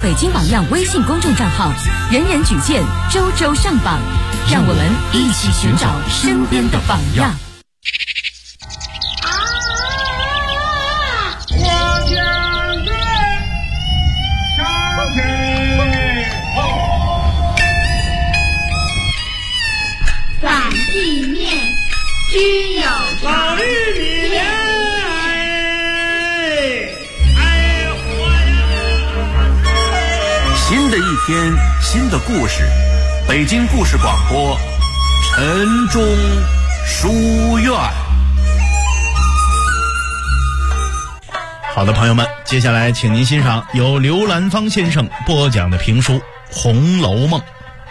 北京榜样微信公众账号，人人举荐，周周上榜，让我们一起寻找身边的榜样。 反地面居有老玉米莲， 新的一天，新的故事，北京故事广播，晨钟书院。 好的，朋友们，接下来请您欣赏由刘兰芳先生播讲的评书《红楼梦》。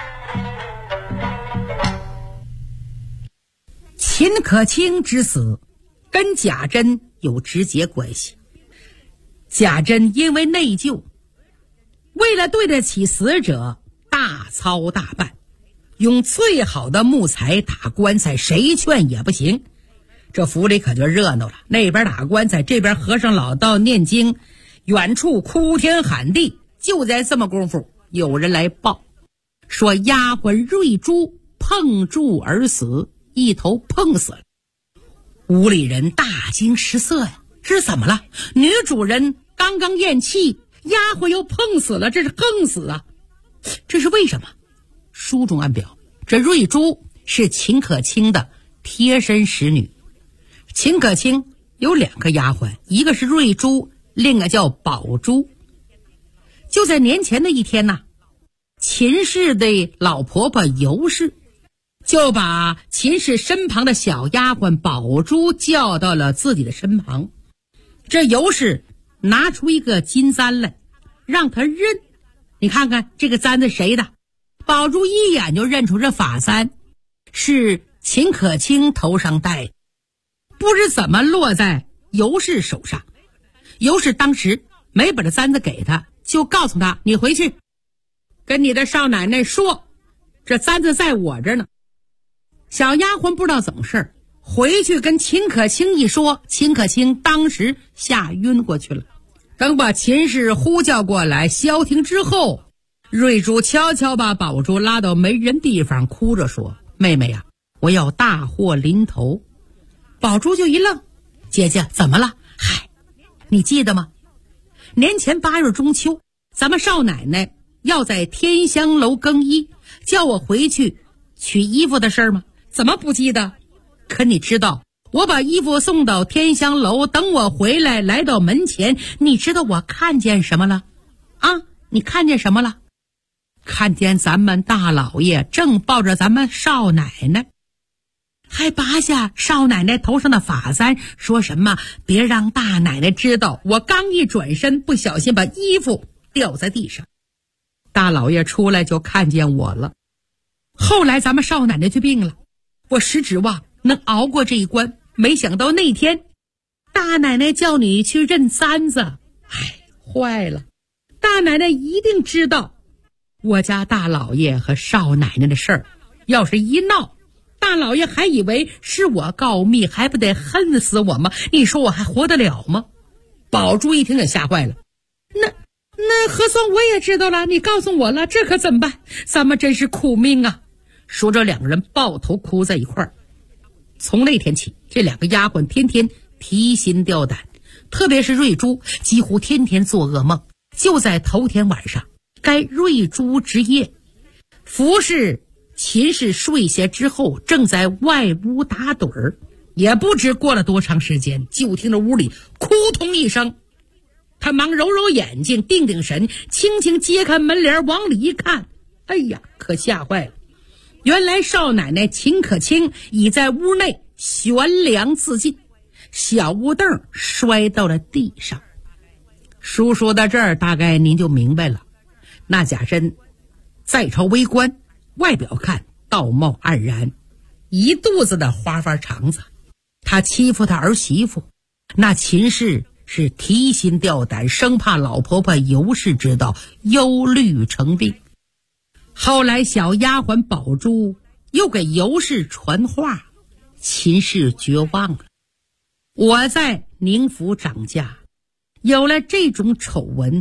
秦可卿之死跟贾珍有直接关系。贾珍因为内疚，为了对得起死者，大操大办，用最好的木材打棺材，谁劝也不行。这府里可就热闹了，那边打棺材，这边和尚老道念经，远处哭天喊地。就在这么功夫，有人来报说丫鬟瑞珠碰柱而死，一头碰死了。屋里人大惊失色呀，这是怎么了？女主人刚刚咽气，丫鬟又碰死了，这是横死啊！这是为什么？书中暗表，这瑞珠是秦可卿的贴身使女。秦可卿有2个丫鬟，一个是瑞珠，另一个叫宝珠。就在年前的一天呐，秦氏的老婆婆尤氏就把秦氏身旁的小丫鬟宝珠叫到了自己的身旁。这尤氏拿出一个金簪来，让她认。你看看这个簪子谁的？宝珠一眼就认出这发簪是秦可卿头上戴的，不知怎么落在尤氏手上。尤氏当时没把这簪子给他，就告诉他，你回去跟你的少奶奶说，这簪子在我这儿呢。小丫鬟不知道怎么事，回去跟秦可卿一说，秦可卿当时吓晕过去了。等把秦氏呼叫过来消停之后，瑞珠悄悄把宝珠拉到没人地方，哭着说，妹妹呀，我要大祸临头。宝珠就一愣，姐姐怎么了？嗨，你记得吗？年前8月中秋，咱们少奶奶要在天香楼更衣，叫我回去取衣服的事儿吗？怎么不记得？可你知道我把衣服送到天香楼，等我回来来到门前，你知道我看见什么了啊？你看见什么了？看见咱们大老爷正抱着咱们少奶奶，还拔下少奶奶头上的发簪，说什么别让大奶奶知道。我刚一转身，不小心把衣服掉在地上，大老爷出来就看见我了。后来咱们少奶奶就病了，我实指望能熬过这一关，没想到那天大奶奶叫你去认簪子，坏了，大奶奶一定知道我家大老爷和少奶奶的事儿，要是一闹，大老爷还以为是我告密，还不得恨死我吗？你说我还活得了吗？宝珠一听也吓坏了，那核算我也知道了，你告诉我了，这可怎么办？咱们真是苦命啊！说着2个人抱头哭在一块儿。从那天起，这2个丫鬟天天提心吊胆，特别是瑞珠几乎天天做噩梦。就在头天晚上，该瑞珠之夜，服侍秦氏睡下之后，正在外屋打盹儿，也不知过了多长时间，就听着屋里扑通一声，他忙揉揉眼睛，定定神，轻轻揭开门帘往里一看，哎呀，可吓坏了。原来少奶奶秦可卿已在屋内悬梁自尽，小屋凳摔到了地上。书说到这儿，大概您就明白了。那贾珍在朝为官，外表看道貌岸然，一肚子的花花肠子。他欺负他儿媳妇，那秦氏是提心吊胆，生怕老婆婆尤氏知道，忧虑成病。后来小丫鬟宝珠又给尤氏传话，秦氏绝望了。我在宁府掌家，有了这种丑闻，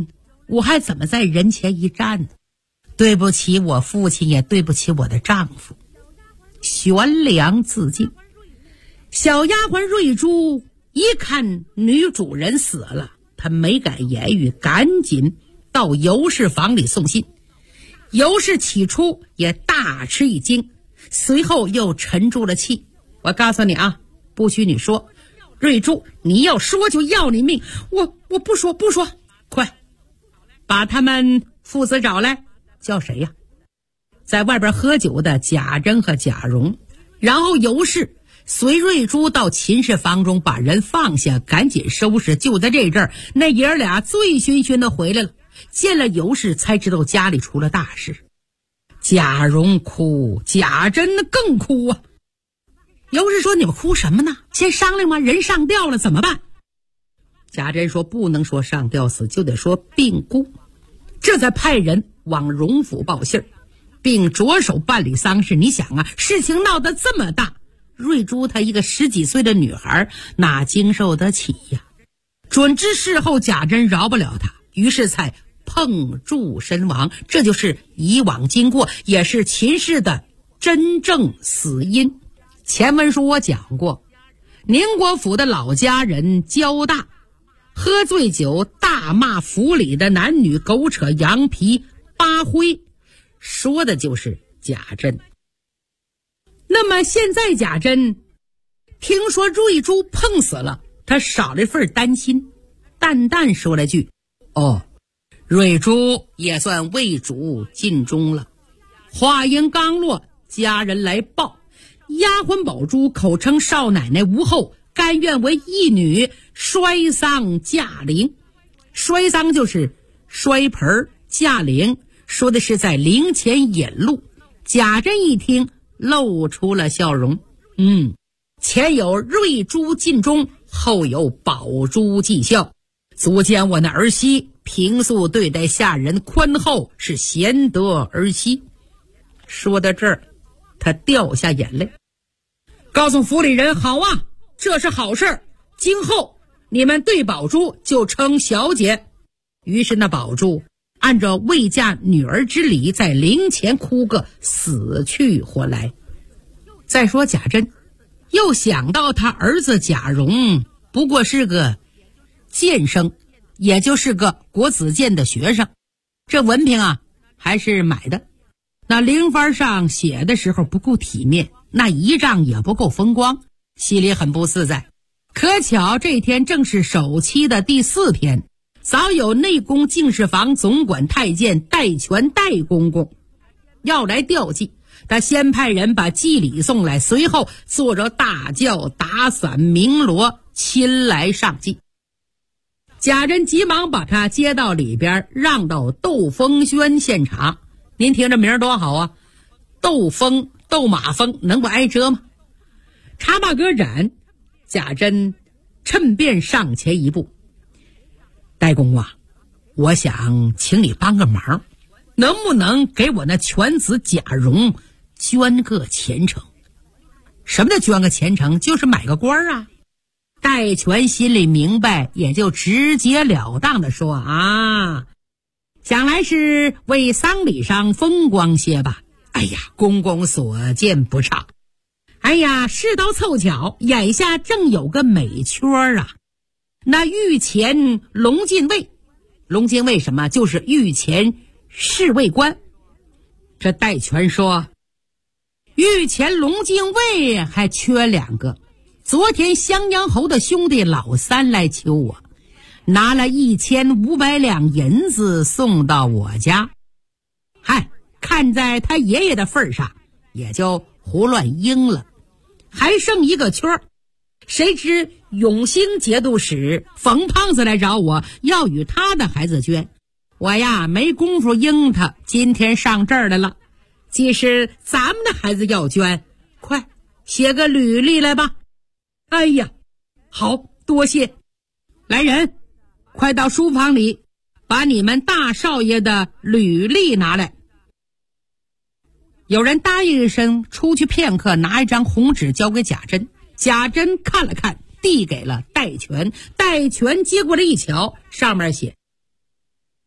我还怎么在人前一站呢？对不起我父亲，也对不起我的丈夫。悬梁自尽。小丫鬟瑞珠一看女主人死了，她没敢言语，赶紧到尤氏房里送信。尤氏起初也大吃一惊，随后又沉住了气。我告诉你啊，不许你说，瑞珠，你要说就要你命。我不说，快把他们父子找来。叫谁呀？在外边喝酒的贾珍和贾蓉。然后尤氏随瑞珠到秦氏房中，把人放下，赶紧收拾。就在这阵儿，那爷儿俩醉醺醺的回来了，见了尤氏才知道家里出了大事。贾蓉哭，贾珍更哭啊。尤氏说：“你们哭什么呢？先商量吗？人上吊了怎么办？”贾珍说：“不能说上吊死，就得说病故。”这才派人往荣府报信儿，并着手办理丧事。你想啊，事情闹得这么大，瑞珠她一个10几岁的女孩，哪经受得起呀？准知事后贾珍饶不了她，于是才碰柱身亡。这就是以往经过，也是秦氏的真正死因。前文书我讲过，宁国府的老家人焦大喝醉酒大骂府里的男女，狗扯羊皮扒灰，说的就是贾珍。那么现在贾珍听说瑞珠碰死了，他少了一份担心，淡淡说了句：“哦，瑞珠也算为主尽忠了。”话音刚落，家人来报，丫鬟宝珠口称少奶奶无后，甘愿为义女摔丧驾陵。摔丧就是摔盆驾陵，说的是在陵前引路。贾珍一听露出了笑容，前有瑞珠尽忠，后有宝珠绩孝，足见我那儿媳平素对待下人宽厚，是贤德儿媳。说到这儿，他掉下眼泪，告诉府里人：“好啊，这是好事，今后你们对宝珠就称小姐。”于是那宝珠按照未嫁女儿之礼，在陵前哭个死去活来。再说贾珍又想到他儿子贾蓉不过是个监生，也就是个国子监的学生，这文凭啊还是买的，那陵幡上写的时候不够体面，那仪仗也不够风光，心里很不自在。可巧这天正是首期的第4天，早有内宫敬事房总管太监戴权戴公公要来吊祭，他先派人把祭礼送来，随后坐着大轿打伞鸣锣亲来上祭。贾珍急忙把他接到里边，让到窦风轩现场。您听这名多好啊，窦风窦马风，能不挨折吗？茶马歌展，贾珍趁便上前一步：“戴公啊，我想请你帮个忙，能不能给我那犬子贾蓉捐个前程？”什么叫捐个前程？就是买个官啊。戴权心里明白，也就直截了当的说：“啊，想来是为丧礼上风光些吧。哎呀，公公所见不差。哎呀，事到凑巧，眼下正有个美缺啊。那御前龙禁卫，龙禁卫什么？就是御前侍卫官。”这戴权说：“御前龙禁卫还缺2个。昨天襄阳侯的兄弟老三来求我，拿了1500两银子送到我家。嗨，看在他爷爷的份上，也就胡乱应了。还剩一个缺，谁知永兴节度使冯胖子来找我，要与他的孩子捐。我呀没工夫应他，今天上这儿来了。既是咱们的孩子要捐，快写个履历来吧。”哎呀，好，多谢。来人，快到书房里把你们大少爷的履历拿来。有人答应一声，出去片刻，拿一张红纸交给贾珍。贾珍看了看，递给了戴权。戴权接过来一瞧，上面写：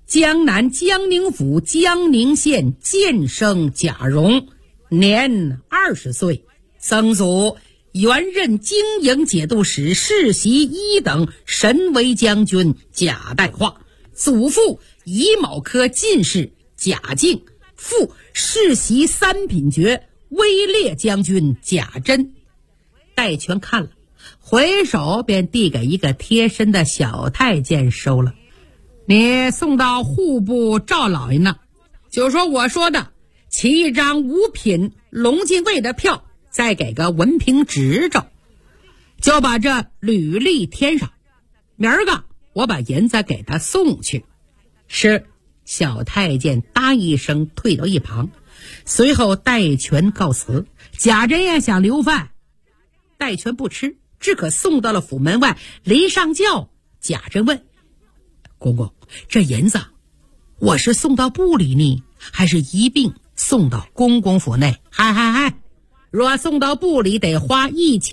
江南江宁府江宁县建生贾蓉，年20岁，曾祖原任经营节度使世袭一等神威将军贾代化，祖父乙卯科进士贾敬，父世袭三品爵威烈将军贾珍。戴权看了，回手便递给一个贴身的小太监收了。你送到户部赵老爷那，就说我说的，起一张5品龙禁卫的票，再给个文凭执照，就把这履历添上。明儿个我把银子给他送去。是。小太监答一声，退到一旁。随后戴权告辞。贾珍也想留饭，戴权不吃，只可送到了府门外。临上轿，贾珍问公公，这银子我是送到部里呢，还是一并送到公公府内？嗨，若送到部里得花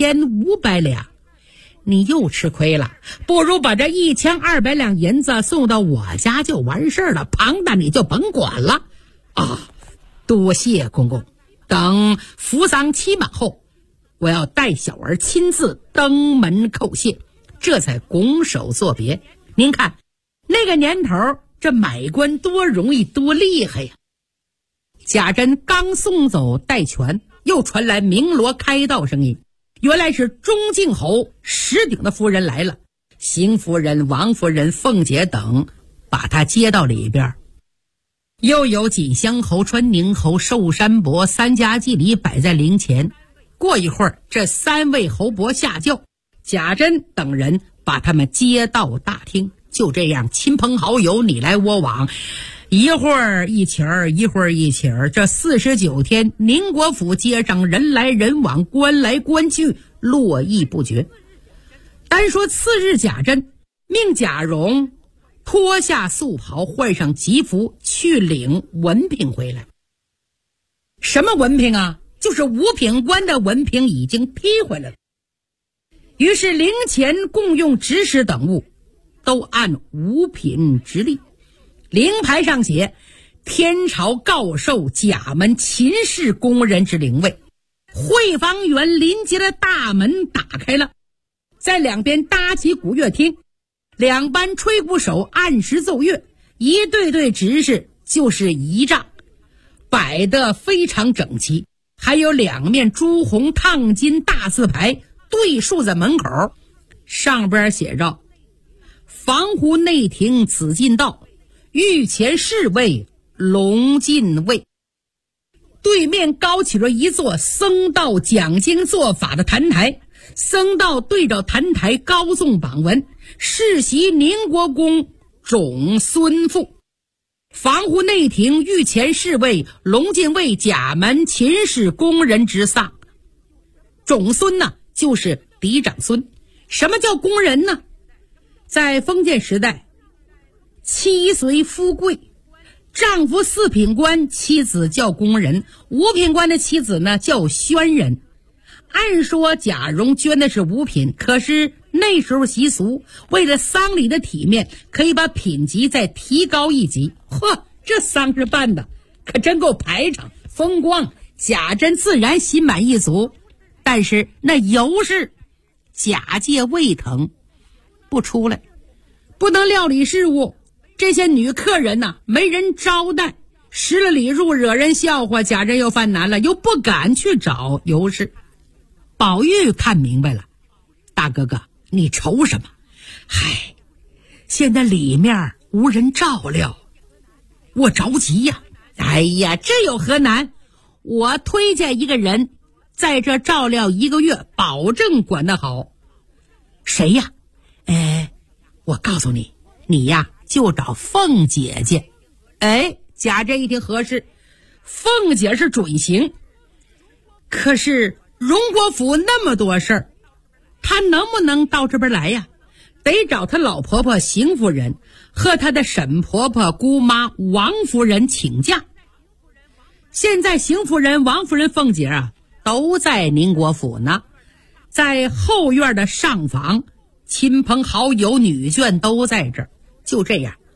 1500两，你又吃亏了，不如把这1200两银子送到我家就完事了，旁的你就甭管了。多谢公公，等扶丧期满后，我要带小儿亲自登门叩谢，这才拱手作别。您看那个年头，这买官多容易多厉害呀。贾珍刚送走戴权，又传来鸣锣开道声音，原来是中靖侯石鼎的夫人来了。邢夫人、王夫人、凤姐等把她接到里边，又有锦香侯、川宁侯、寿山伯3家祭礼摆在灵前。过一会儿，这3位侯伯下轿，贾珍等人把他们接到大厅。就这样，亲朋好友你来我往，一会儿一起儿，一会儿一起儿。这49天，宁国府街上人来人往，官来官去，络绎不绝。单说次日，贾珍命贾蓉脱下素袍，换上吉服，去领文凭回来。什么文凭啊？就是5品官的文凭已经批回来了。于是灵前共用指使等物都按5品直立，灵牌上写天朝告授贾门秦氏工人之灵位。会坊园临街的大门打开了，在两边搭起鼓乐厅，2班吹鼓手按时奏乐，一对对执事就是仪仗，摆得非常整齐，还有2面朱红烫金大字牌对竖在门口，上边写着防湖内廷紫禁道，御前侍卫龙禁卫。对面高起了一座僧道讲经做法的坛台，僧道对着坛台高诵榜文，世袭宁国公种孙父。防湖内廷御前侍卫龙禁卫贾门秦氏工人之丧。种孙呢，就是嫡长孙。什么叫工人呢？在封建时代，妻随夫贵，丈夫4品官，妻子叫工人；5品官的妻子呢叫宣人。按说贾蓉捐的是5品，可是那时候习俗，为了丧礼的体面，可以把品级再提高1级。这丧事办的可真够排场风光，贾珍自然心满意足。但是那尤氏贾介胃疼，不出来，不能料理事务，这些女客人呢，没人招待，失了礼数，惹人笑话，贾珍又犯难了，又不敢去找尤氏。宝玉看明白了，大哥哥，你愁什么？嗨，现在里面无人照料，我着急呀。哎呀，这有何难？我推荐一个人在这照料1个月，保证管得好。谁呀？我告诉你，你呀就找凤姐姐。贾珍一听合适，凤姐是准行。可是荣国府那么多事儿，她能不能到这边来呀？得找她老婆婆邢夫人和她的沈婆婆姑妈王夫人请假。现在邢夫人、王夫人、凤姐啊，都在宁国府呢，在后院的上房，亲朋好友、女眷都在这儿。就这样，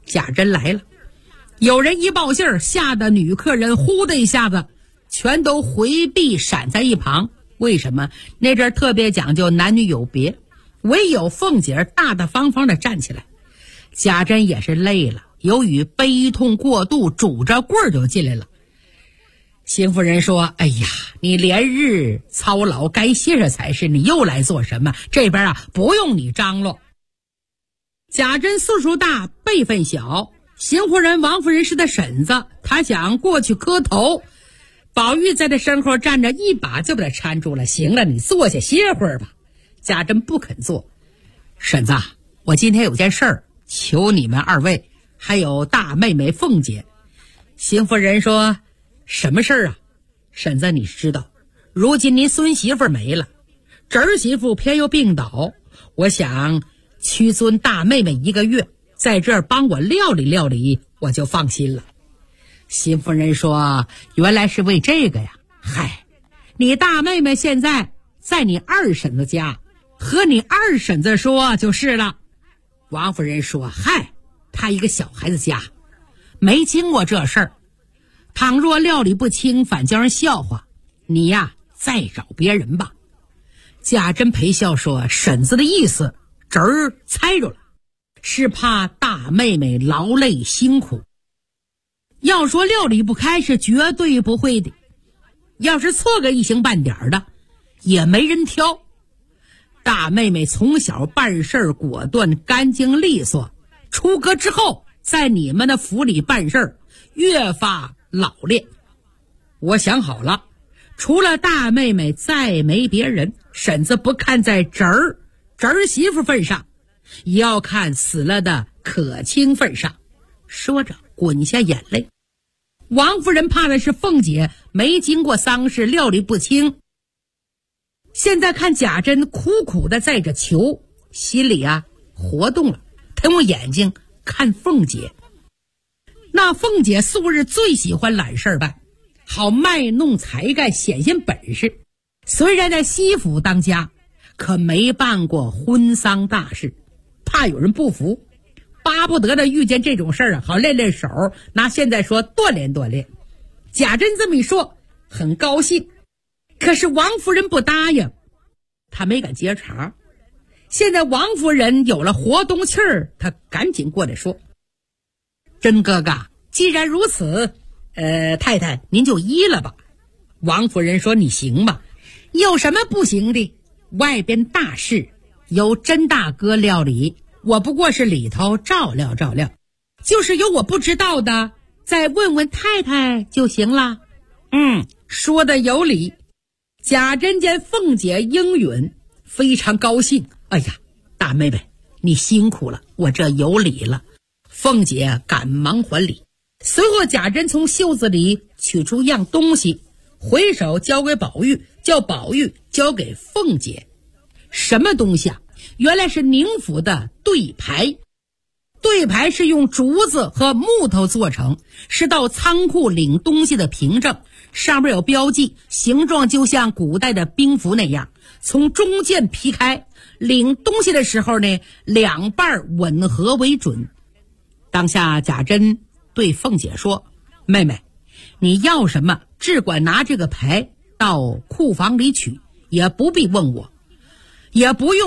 贾珍来了，有人一报信儿，吓得女客人呼的一下子全都回避闪在一旁。为什么？那阵儿特别讲究男女有别，唯有凤姐大大方方的站起来。贾珍也是累了，由于悲痛过度，拄着棍儿就进来了。邢夫人说：哎呀，你连日操劳，该歇着才是，你又来做什么？这边不用你张罗。贾珍岁数大，辈分小，邢夫人王夫人是他婶子，他想过去磕头，宝玉在他身后站着，一把就把他搀住了。行了，你坐下歇会儿吧。贾珍不肯坐。婶子，我今天有件事儿求你们二位还有大妹妹凤姐。邢夫人说：什么事儿啊？婶子，你知道如今您孙媳妇没了，侄儿媳妇偏又病倒，我想屈尊大妹妹1个月，在这儿帮我料理料理，我就放心了。邢夫人说：原来是为这个呀。嗨，你大妹妹现在在你二婶子家，和你二婶子说就是了。王夫人说：嗨，她一个小孩子家，没经过这事儿，倘若料理不清，反叫人笑话。你呀，再找别人吧。贾珍陪笑说：婶子的意思侄儿猜着了，是怕大妹妹劳累辛苦。要说料理不开，是绝对不会的，要是错个一星半点的也没人挑。大妹妹从小办事果断干净利索，出阁之后在你们的府里办事越发老练。我想好了，除了大妹妹再没别人，婶子不看在侄儿媳妇份上，也要看死了的可卿份上。说着滚下眼泪。王夫人怕的是凤姐没经过丧事，料理不清，现在看贾珍苦苦的在这求，心里活动了。他用眼睛看凤姐，那凤姐素日最喜欢揽事办，好卖弄才干，显现本事。虽然在西府当家，可没办过婚丧大事，怕有人不服，巴不得的遇见这种事儿好练练手，拿现在说锻炼锻炼。贾珍这么一说，很高兴，可是王夫人不答应，她没敢接茬。现在王夫人有了活动气儿，她赶紧过来说：珍哥哥，既然如此，太太您就依了吧。王夫人说：你行吧，有什么不行的？外边大事由甄大哥料理，我不过是里头照料照料，就是有我不知道的，再问问太太就行了。说的有理。贾珍见凤姐应允，非常高兴。哎呀，大妹妹你辛苦了，我这有礼了。凤姐赶忙还礼。随后贾珍从袖子里取出样东西，回手交给宝玉，叫宝玉交给凤姐。什么东西啊？原来是宁府的对牌。对牌是用竹子和木头做成，是到仓库领东西的凭证，上面有标记，形状就像古代的兵符那样，从中间劈开，领东西的时候呢，两半吻合为准。当下贾珍对凤姐说：妹妹，你要什么只管拿这个牌到库房里取，也不必问我，也不用